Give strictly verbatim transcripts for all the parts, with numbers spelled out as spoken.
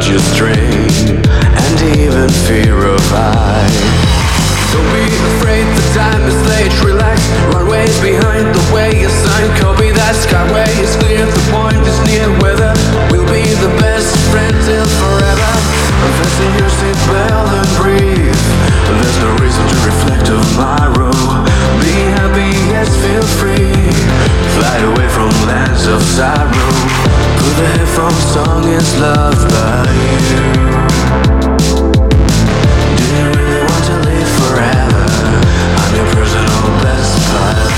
your strain, and even fear of I. Don't be afraid, the time is late, relax, runways behind the way, a sign, copy that skyway is clear, the point is near, weather will be the best friend till forever. Unfasten your seatbelt and breathe, there's no reason to reflect of tomorrow. Be happy, yes, feel free, fly away from lands of sorrow. Put the headphones on, is loved by you. Do you really want to live forever? I'm your personal best pilot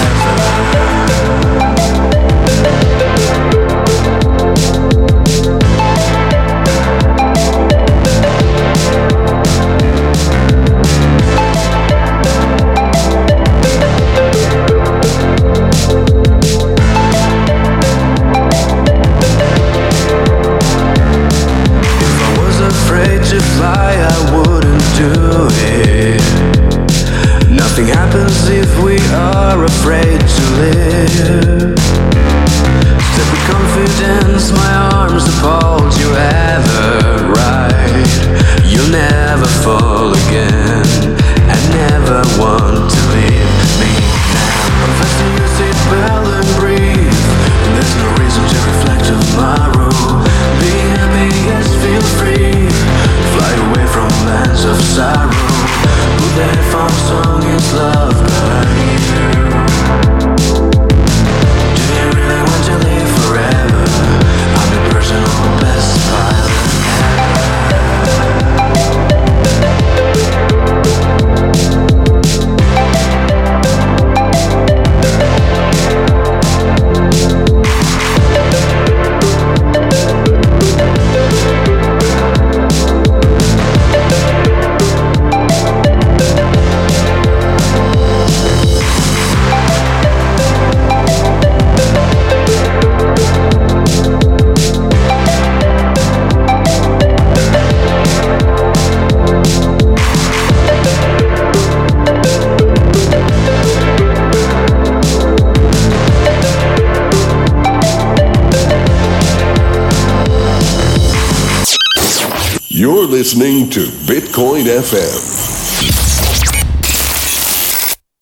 to fly, I wouldn't do it. Nothing happens if we are afraid to live. Step with confidence, my arms uphold you ever right. You'll never fall again, I never want to leave me now. Unfasten your seatbelt and breathe, there's no reason to reflect of tomorrow. Be happy, yes, feel free, fly away from lands of sorrow. Put the headphones on, is loved by you. Do you really want to live forever? I'm your personal best pilot You're listening to Bitcoin F M.